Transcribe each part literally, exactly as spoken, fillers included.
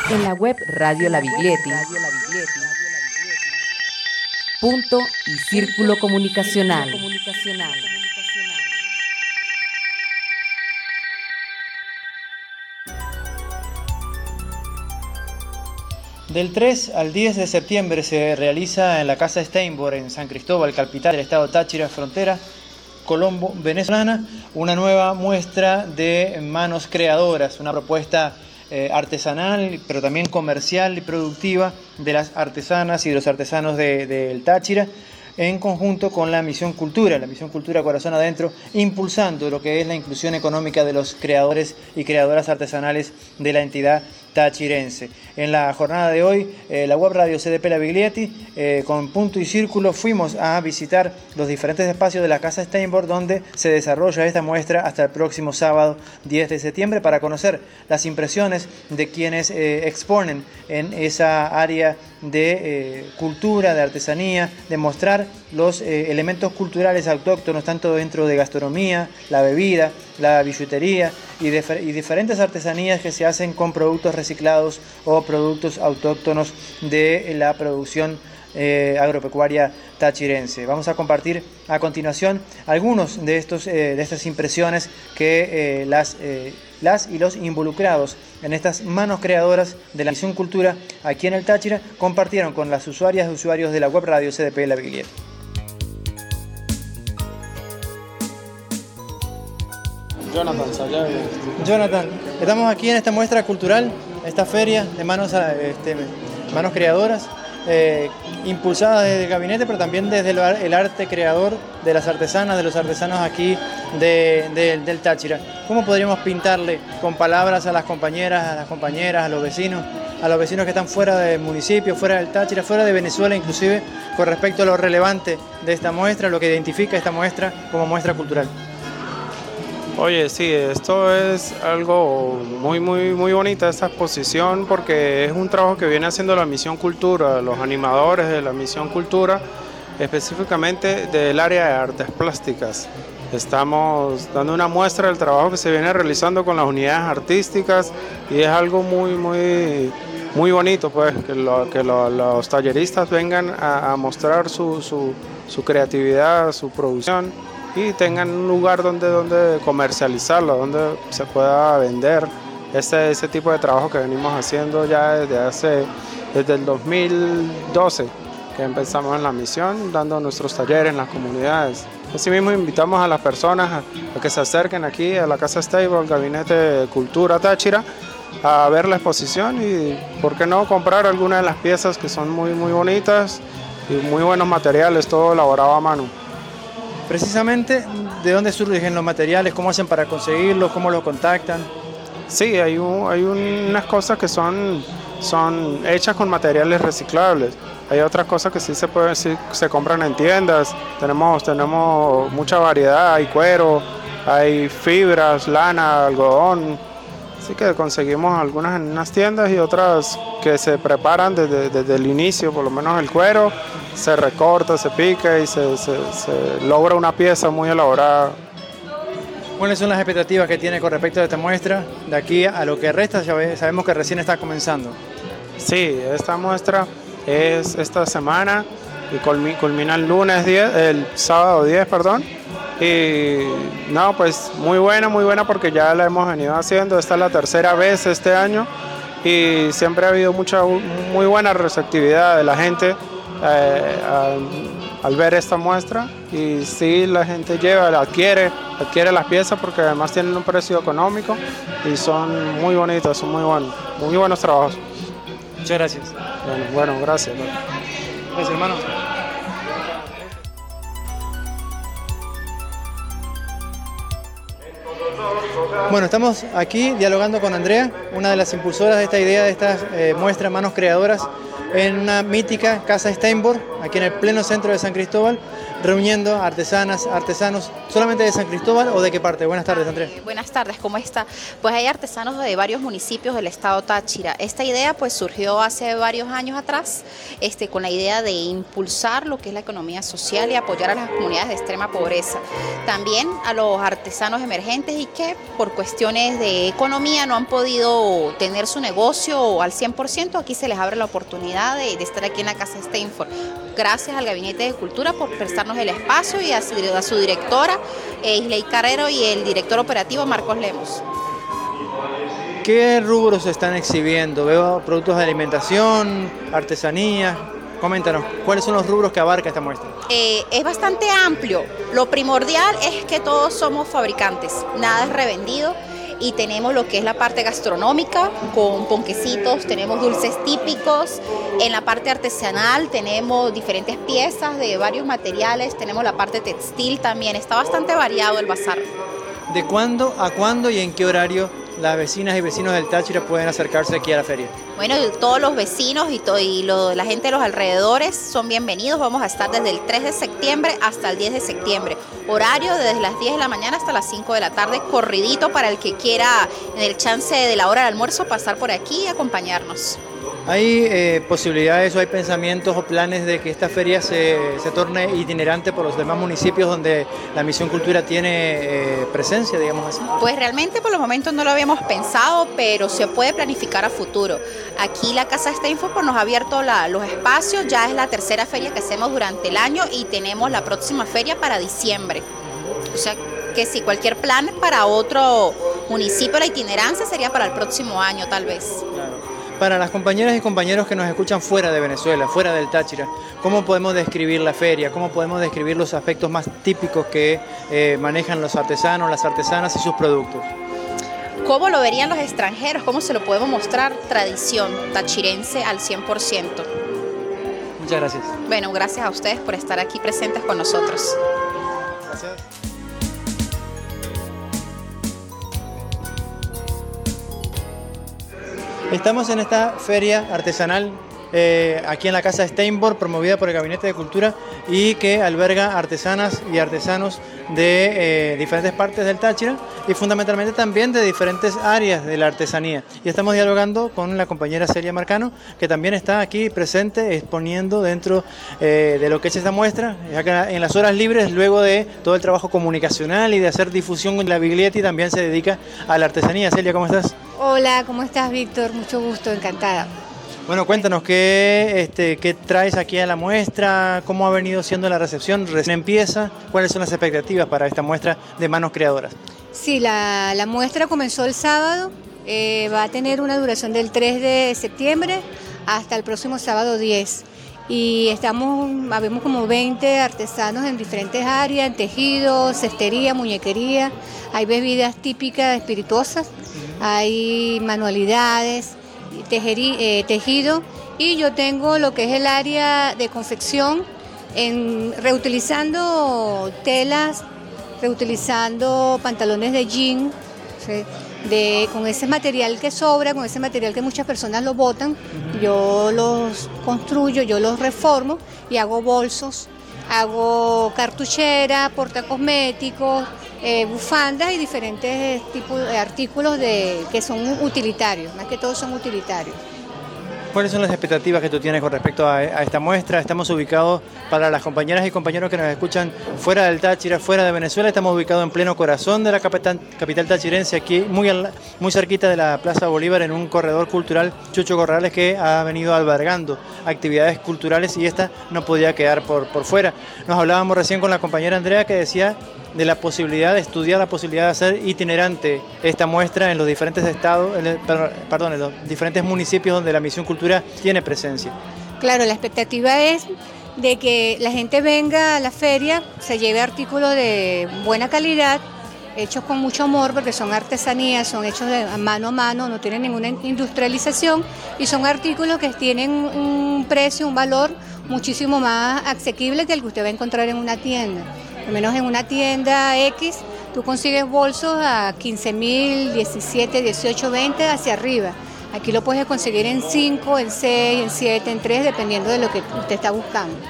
En la web Radio La Biglietti, punto y círculo comunicacional. Del tres al diez de septiembre se realiza en la Casa Steinborg en San Cristóbal, capital del estado Táchira, frontera Colombo, venezolana, una nueva muestra de manos creadoras, una propuesta eh, artesanal, pero también comercial y productiva de las artesanas y de los artesanos del de, de Táchira, en conjunto con la Misión Cultura, la Misión Cultura Corazón Adentro, impulsando lo que es la inclusión económica de los creadores y creadoras artesanales de la entidad tachirense. En la jornada de hoy, eh, la web radio C D P La Biglietti, eh, con punto y círculo, fuimos a visitar los diferentes espacios de la Casa Steinborg, donde se desarrolla esta muestra hasta el próximo sábado diez de septiembre, para conocer las impresiones de quienes eh, exponen en esa área de eh, cultura, de artesanía, de mostrar los eh, elementos culturales autóctonos, tanto dentro de gastronomía, la bebida, la billutería y, y diferentes artesanías que se hacen con productos reciclados o productos autóctonos de la producción eh, agropecuaria tachirense. Vamos a compartir a continuación algunos de, estos, eh, de estas impresiones que eh, las, eh, las y los involucrados en estas manos creadoras de la Misión Cultura aquí en el Táchira compartieron con las usuarias y usuarios de la web radio C D P La Biglietti. Jonathan, Sayá. Jonathan, estamos aquí en esta muestra cultural, esta feria de manos, este, manos creadoras, eh, impulsada desde el gabinete, pero también desde el, el arte creador de las artesanas, de los artesanos aquí de, de, del Táchira. ¿Cómo podríamos pintarle con palabras a las compañeras, a las compañeras, a los vecinos, a los vecinos que están fuera del municipio, fuera del Táchira, fuera de Venezuela inclusive, con respecto a lo relevante de esta muestra, lo que identifica esta muestra como muestra cultural? Oye, sí, esto es algo muy, muy, muy bonita, esta exposición, porque es un trabajo que viene haciendo la Misión Cultura, los animadores de la Misión Cultura, específicamente del área de artes plásticas. Estamos dando una muestra del trabajo que se viene realizando con las unidades artísticas y es algo muy, muy, muy bonito, pues, que, lo, que lo, los talleristas vengan a, a mostrar su, su, su creatividad, su producción, y tengan un lugar donde, donde comercializarlo, donde se pueda vender ese, ese tipo de trabajo que venimos haciendo ya desde hace desde el dos mil doce, que empezamos en la misión, dando nuestros talleres en las comunidades. Asimismo invitamos a las personas a, a que se acerquen aquí a la Casa Steinborg, al Gabinete de Cultura Táchira, a ver la exposición y, ¿por qué no, comprar algunas de las piezas que son muy, muy bonitas y muy buenos materiales, todo elaborado a mano? Precisamente, ¿de dónde surgen los materiales? ¿Cómo hacen para conseguirlos? ¿Cómo los contactan? Sí, hay, un, hay unas cosas que son, son hechas con materiales reciclables. Hay otras cosas que sí se, pueden, sí se compran en tiendas. Tenemos, tenemos mucha variedad, hay cuero, hay fibras, lana, algodón. Así que conseguimos algunas en unas tiendas y otras que se preparan desde, desde el inicio, por lo menos el cuero, se recorta, se pica y se, se, se logra una pieza muy elaborada. ¿Cuáles son las expectativas que tiene con respecto a esta muestra? De aquí a lo que resta, ya sabemos que recién está comenzando. Sí, esta muestra es esta semana y culmina el lunes diez, el sábado diez, perdón. Y no, pues muy buena, muy buena porque ya la hemos venido haciendo. Esta es la tercera vez este año y siempre ha habido mucha, muy buena receptividad de la gente eh, al, al ver esta muestra. Y sí, la gente lleva, adquiere, adquiere las piezas porque además tienen un precio económico y son muy bonitas, son muy buenos, muy buenos trabajos. Muchas gracias. Bueno, bueno gracias. Gracias, hermano. Bueno, estamos aquí dialogando con Andrea, una de las impulsoras de esta idea, de estas eh, muestras manos creadoras en una mítica Casa Steinborg, aquí en el pleno centro de San Cristóbal, reuniendo artesanas, artesanos, ¿solamente de San Cristóbal o de qué parte? Buenas tardes, Andrea. Eh, buenas tardes, ¿cómo está? Pues hay artesanos de varios municipios del estado Táchira. Esta idea pues surgió hace varios años atrás, este, con la idea de impulsar lo que es la economía social y apoyar a las comunidades de extrema pobreza. También a los artesanos emergentes y que por cuestiones de economía no han podido tener su negocio al cien por ciento, aquí se les abre la oportunidad de, de estar aquí en la Casa Steinfort. Gracias al Gabinete de Cultura por prestarnos el espacio y a su, a su directora, eh, Isley Carrero, y el director operativo, Marcos Lemos. ¿Qué rubros se están exhibiendo? Veo productos de alimentación, artesanía. Coméntanos, ¿cuáles son los rubros que abarca esta muestra? Eh, es bastante amplio. Lo primordial es que todos somos fabricantes, nada es revendido. Y tenemos lo que es la parte gastronómica con ponquecitos, tenemos dulces típicos. En la parte artesanal tenemos diferentes piezas de varios materiales, tenemos la parte textil también, está bastante variado el bazar. ¿De cuándo a cuándo y en qué horario las vecinas y vecinos del Táchira pueden acercarse aquí a la feria? Bueno, todos los vecinos y, to y lo, la gente de los alrededores son bienvenidos. Vamos a estar desde el tres de septiembre hasta el diez de septiembre. Horario desde las diez de la mañana hasta las cinco de la tarde, corridito para el que quiera en el chance de la hora del almuerzo pasar por aquí y acompañarnos. ¿Hay eh, posibilidades o hay pensamientos o planes de que esta feria se, se torne itinerante por los demás municipios donde la Misión Cultura tiene eh, presencia, digamos así? Pues realmente por los momentos no lo habíamos pensado, pero se puede planificar a futuro. Aquí la Casa Steinfort nos ha abierto la, los espacios, ya es la tercera feria que hacemos durante el año y tenemos la próxima feria para diciembre. O sea que si cualquier plan para otro municipio, la itinerancia sería para el próximo año tal vez. Claro. Para las compañeras y compañeros que nos escuchan fuera de Venezuela, fuera del Táchira, ¿cómo podemos describir la feria? ¿Cómo podemos describir los aspectos más típicos que eh, manejan los artesanos, las artesanas y sus productos? ¿Cómo lo verían los extranjeros? ¿Cómo se lo podemos mostrar? Tradición tachirense al cien por ciento. Muchas gracias. Bueno, gracias a ustedes por estar aquí presentes con nosotros. Gracias. Estamos en esta feria artesanal eh, aquí en la Casa Steinfort, promovida por el Gabinete de Cultura y que alberga artesanas y artesanos de eh, diferentes partes del Táchira y fundamentalmente también de diferentes áreas de la artesanía. Y estamos dialogando con la compañera Celia Marcano, que también está aquí presente exponiendo dentro eh, de lo que es esta muestra, ya que en las horas libres, luego de todo el trabajo comunicacional y de hacer difusión en la Biglietti, también se dedica a la artesanía. Celia, ¿cómo estás? Hola, ¿cómo estás, Víctor? Mucho gusto, encantada. Bueno, cuéntanos, ¿qué, este, ¿qué traes aquí a la muestra? ¿Cómo ha venido siendo la recepción? ¿Recién empieza? ¿Cuáles son las expectativas para esta muestra de manos creadoras? Sí, la, la muestra comenzó el sábado, eh, va a tener una duración del tres de septiembre hasta el próximo sábado diez. Y estamos, habemos como veinte artesanos en diferentes áreas, en tejido, cestería, muñequería, hay bebidas típicas espirituosas, hay manualidades, tejerí, eh, tejido, y yo tengo lo que es el área de confección, en, reutilizando telas, reutilizando pantalones de jean, ¿sí? De, con ese material que sobra, con ese material que muchas personas lo botan, yo los construyo, yo los reformo y hago bolsos, hago cartuchera, portacosméticos, eh, bufandas y diferentes tipos de artículos de, que son utilitarios, más que todo son utilitarios. ¿Cuáles son las expectativas que tú tienes con respecto a, a esta muestra? Estamos ubicados, para las compañeras y compañeros que nos escuchan fuera del Táchira, fuera de Venezuela, estamos ubicados en pleno corazón de la capital, capital tachirense, aquí muy, al, muy cerquita de la Plaza Bolívar, en un corredor cultural Chucho Corrales que ha venido albergando actividades culturales y esta no podía quedar por, por fuera. Nos hablábamos recién con la compañera Andrea que decía de la posibilidad de estudiar la posibilidad de hacer itinerante esta muestra en los diferentes estados, en el, perdón, en los diferentes municipios donde la Misión Cultura tiene presencia. Claro, la expectativa es de que la gente venga a la feria, se lleve artículos de buena calidad, hechos con mucho amor, porque son artesanías, son hechos de mano a mano, no tienen ninguna industrialización y son artículos que tienen un precio, un valor muchísimo más asequible que el que usted va a encontrar en una tienda. Al menos en una tienda X, tú consigues bolsos a quince mil, diecisiete, dieciocho, veinte hacia arriba. Aquí lo puedes conseguir en cinco, en seis, en siete, en tres, dependiendo de lo que usted está buscando.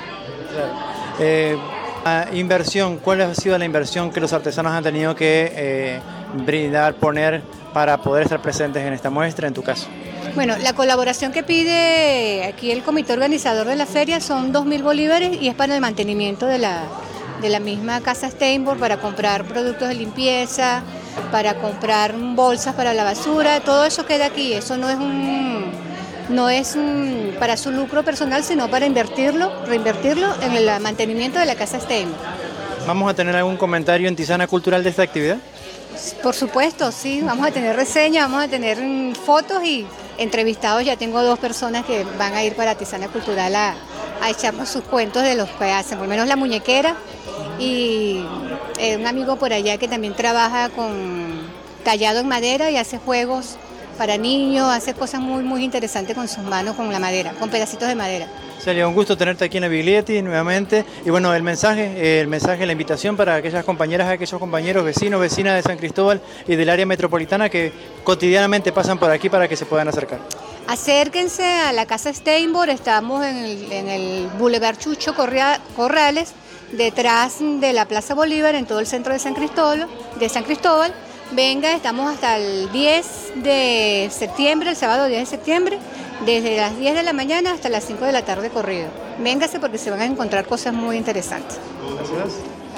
Claro. Eh, la inversión, ¿cuál ha sido la inversión que los artesanos han tenido que eh, brindar, poner para poder estar presentes en esta muestra, en tu caso? Bueno, la colaboración que pide aquí el comité organizador de la feria son dos mil bolívares y es para el mantenimiento de la, de la misma casa Steinborn, para comprar productos de limpieza, para comprar bolsas para la basura, todo eso queda aquí, eso no es un... no es un, para su lucro personal, sino para invertirlo, reinvertirlo en el mantenimiento de la casa Steinborn. ¿Vamos a tener algún comentario en Tisana Cultural de esta actividad? Por supuesto, sí, vamos a tener reseñas, vamos a tener mm, fotos y entrevistados. Ya tengo dos personas que van a ir para Tisana Cultural a, a echarnos sus cuentos de los que hacen, por lo menos la muñequera, y eh, un amigo por allá que también trabaja con tallado en madera y hace juegos para niños, hace cosas muy muy interesantes con sus manos, con la madera, con pedacitos de madera. Celia, un gusto tenerte aquí en la Biglietti nuevamente. Y bueno, el mensaje, el mensaje, la invitación para aquellas compañeras, aquellos compañeros, vecinos, vecinas de San Cristóbal y del área metropolitana que cotidianamente pasan por aquí para que se puedan acercar. Acérquense a la casa Steinborn, estamos en el, en el Boulevard Chucho Correa, Corrales, detrás de la Plaza Bolívar, en todo el centro de San Cristóbal, de San Cristóbal. Venga, estamos hasta el diez de septiembre, el sábado diez de septiembre, desde las diez de la mañana hasta las cinco de la tarde corrido. Véngase porque se van a encontrar cosas muy interesantes. Gracias.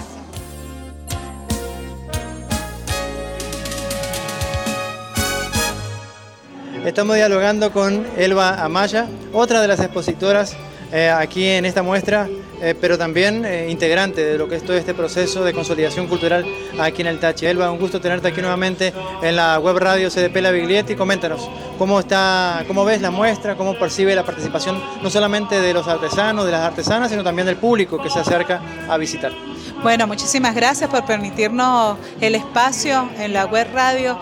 Estamos dialogando con Elba Amaya, otra de las expositoras eh, aquí en esta muestra, eh, pero también eh, integrante de lo que es todo este proceso de consolidación cultural aquí en el Táchira. Elba, un gusto tenerte aquí nuevamente en la web radio C D P La Biglietti. Coméntanos, ¿cómo está, cómo ves la muestra, cómo percibe la participación no solamente de los artesanos, de las artesanas, sino también del público que se acerca a visitar? Bueno, muchísimas gracias por permitirnos el espacio en la web radio.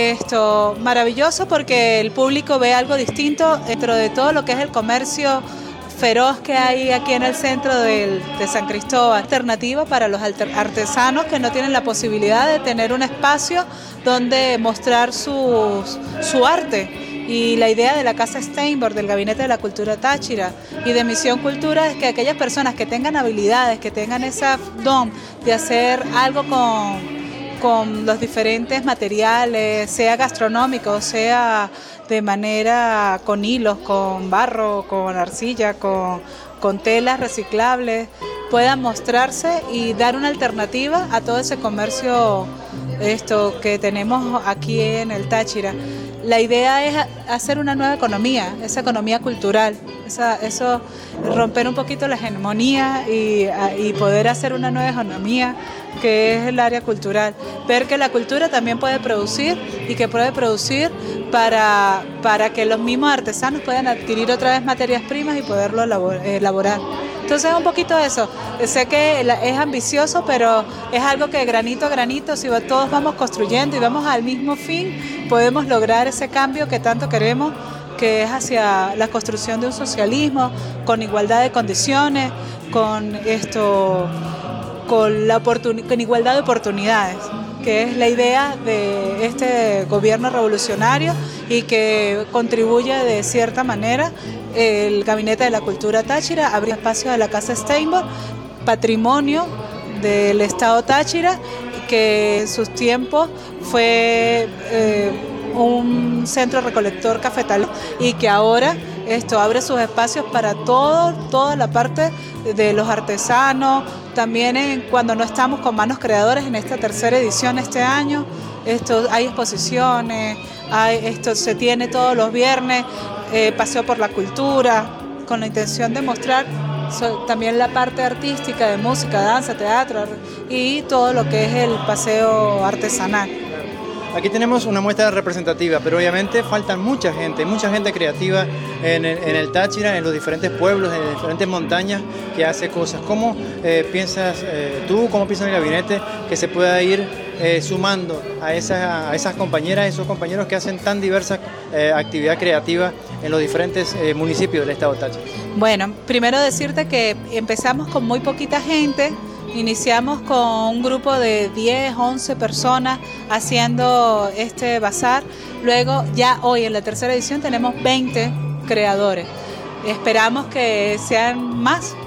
Esto maravilloso porque el público ve algo distinto dentro de todo lo que es el comercio feroz que hay aquí en el centro del, de San Cristóbal. Alternativa para los artesanos que no tienen la posibilidad de tener un espacio donde mostrar sus, su arte. Y la idea de la Casa Steinborn, del Gabinete de la Cultura Táchira y de Misión Cultura es que aquellas personas que tengan habilidades, que tengan esa don de hacer algo con, con los diferentes materiales, sea gastronómico, sea de manera con hilos, con barro, con arcilla, con, con telas reciclables, puedan mostrarse y dar una alternativa a todo ese comercio esto que tenemos aquí en el Táchira. La idea es hacer una nueva economía, esa economía cultural, esa, eso, romper un poquito la hegemonía y, y poder hacer una nueva economía que es el área cultural. Ver que la cultura también puede producir y que puede producir para, para que los mismos artesanos puedan adquirir otra vez materias primas y poderlo elaborar. Entonces un poquito eso, sé que es ambicioso, pero es algo que granito a granito, si todos vamos construyendo y vamos al mismo fin, podemos lograr ese cambio que tanto queremos, que es hacia la construcción de un socialismo con igualdad de condiciones, con esto, con, la oportun- con igualdad de oportunidades, que es la idea de este gobierno revolucionario y que contribuye de cierta manera el Gabinete de la Cultura Táchira, abrir espacio de la Casa Steinborn, patrimonio del Estado Táchira, que en sus tiempos fue eh, un centro recolector cafetal y que ahora esto abre sus espacios para todo, toda la parte de los artesanos, también en, cuando no estamos con manos creadoras en esta tercera edición este año, esto, hay exposiciones, hay, esto se tiene todos los viernes, eh, paseo por la cultura, con la intención de mostrar so, también la parte artística de música, danza, teatro y todo lo que es el paseo artesanal. Aquí tenemos una muestra representativa, pero obviamente faltan mucha gente, mucha gente creativa en el, en el Táchira, en los diferentes pueblos, en las diferentes montañas que hace cosas. ¿Cómo eh, piensas eh, tú, cómo piensas el gabinete que se pueda ir eh, sumando a esas, a esas compañeras, a esos compañeros que hacen tan diversa eh, actividad creativa en los diferentes eh, municipios del estado Táchira? Bueno, primero decirte que empezamos con muy poquita gente. Iniciamos con un grupo de diez, once personas haciendo este bazar. Luego, ya hoy en la tercera edición tenemos veinte creadores. Esperamos que sean más,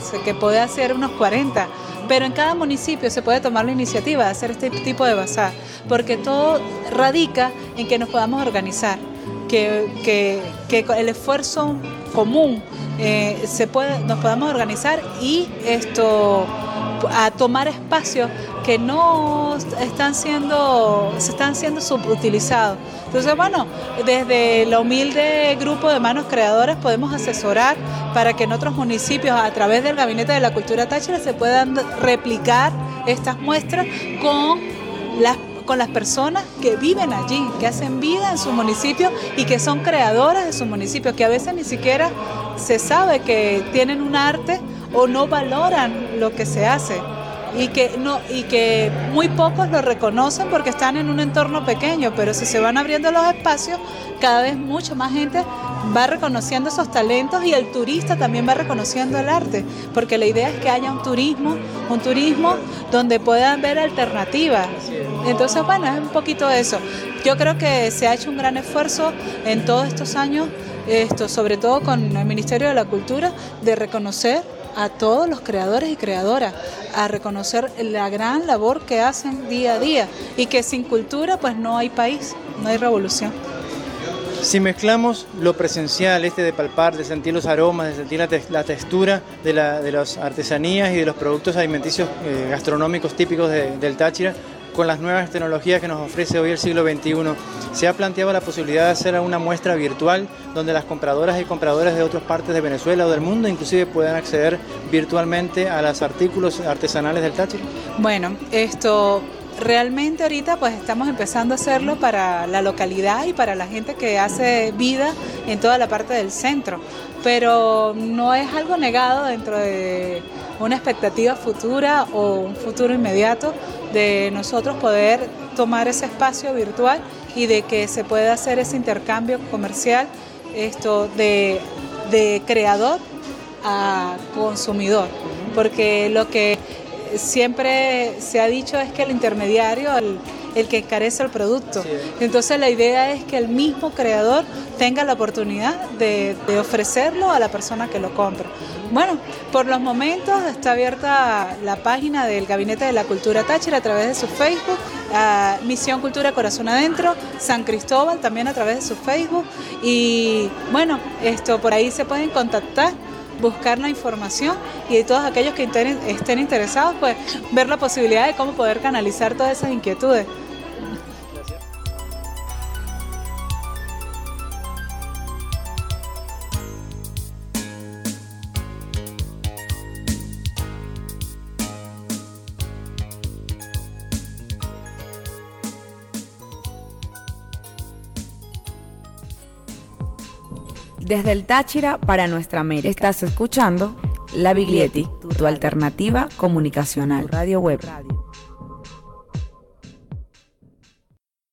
que puede hacer unos cuarenta, pero en cada municipio se puede tomar la iniciativa de hacer este tipo de bazar, porque todo radica en que nos podamos organizar, que, que, que el esfuerzo común eh, se puede, nos podamos organizar y esto a tomar espacios que no están siendo, se están siendo subutilizados. Entonces, bueno, desde el humilde grupo de manos creadoras podemos asesorar para que en otros municipios, a través del Gabinete de la Cultura Táchira, se puedan replicar estas muestras con las con las personas que viven allí, que hacen vida en su municipio y que son creadoras de su municipio, que a veces ni siquiera se sabe que tienen un arte o no valoran lo que se hace y que no y que muy pocos lo reconocen porque están en un entorno pequeño, pero si se van abriendo los espacios, cada vez mucho más gente va reconociendo esos talentos y el turista también va reconociendo el arte, porque la idea es que haya un turismo, un turismo donde puedan ver alternativas. Entonces, bueno, es un poquito eso. Yo creo que se ha hecho un gran esfuerzo en todos estos años, esto, sobre todo con el Ministerio de la Cultura, de reconocer a todos los creadores y creadoras, a reconocer la gran labor que hacen día a día y que sin cultura pues no hay país, no hay revolución. Si mezclamos lo presencial, este de palpar, de sentir los aromas, de sentir la, te la textura de, la, de las artesanías y de los productos alimenticios eh, gastronómicos típicos de, del Táchira, con las nuevas tecnologías que nos ofrece hoy el siglo veintiuno, se ha planteado la posibilidad de hacer una muestra virtual donde las compradoras y compradores de otras partes de Venezuela o del mundo inclusive puedan acceder virtualmente a los artículos artesanales del Táchira. Bueno, esto realmente ahorita pues estamos empezando a hacerlo para la localidad y para la gente que hace vida en toda la parte del centro, pero no es algo negado dentro de una expectativa futura o un futuro inmediato de nosotros poder tomar ese espacio virtual y de que se pueda hacer ese intercambio comercial esto de, de creador a consumidor, porque lo que siempre se ha dicho es que el intermediario, el, el que encarece el producto. Entonces la idea es que el mismo creador tenga la oportunidad de, de ofrecerlo a la persona que lo compra. Bueno, por los momentos está abierta la página del Gabinete de la Cultura Táchira a través de su Facebook, uh, Misión Cultura Corazón Adentro, San Cristóbal también a través de su Facebook y bueno, esto por ahí se pueden contactar, buscar la información y de todos aquellos que estén interesados, pues ver la posibilidad de cómo poder canalizar todas esas inquietudes. Desde el Táchira para nuestra América. Estás escuchando La Biglietti, tu alternativa comunicacional. Radio web.